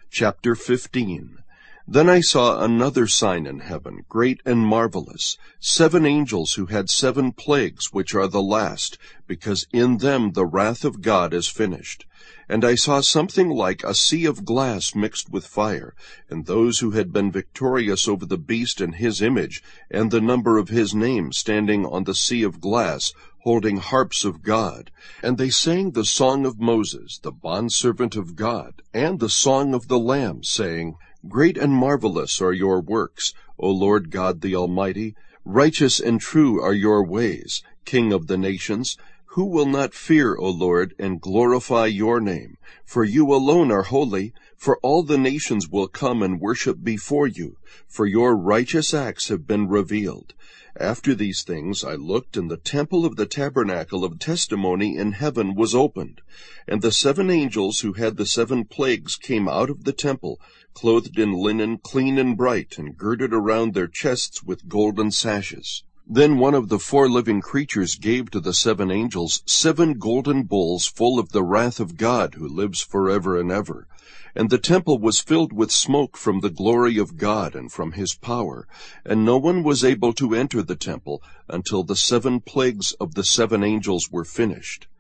Chapter 15. Then I saw another sign in heaven, great and marvelous, 7 angels who had 7 plagues, which are the last, because in them the wrath of God is finished. And I saw something like a sea of glass mixed with fire, and those who had been victorious over the beast and his image, and the number of his name, standing on the sea of glass, holding harps of God. And they sang the song of Moses, the bondservant of God, and the song of the Lamb, saying, Great and marvelous are your works, O Lord God the Almighty. Righteous and true are your ways, King of the nations. Who will not fear, O Lord, and glorify your name? For you alone are holy, for all the nations will come and worship before you, for your righteous acts have been revealed. After these things I looked, and the temple of the tabernacle of testimony in heaven was opened. And the 7 angels who had the 7 plagues came out of the temple, clothed in linen clean and bright, and girded around their chests with golden sashes. Then one of the 4 living creatures gave to the 7 angels 7 golden bowls full of the wrath of God, who lives forever and ever. And the temple was filled with smoke from the glory of God and from his power, and no one was able to enter the temple until the 7 plagues of the 7 angels were finished.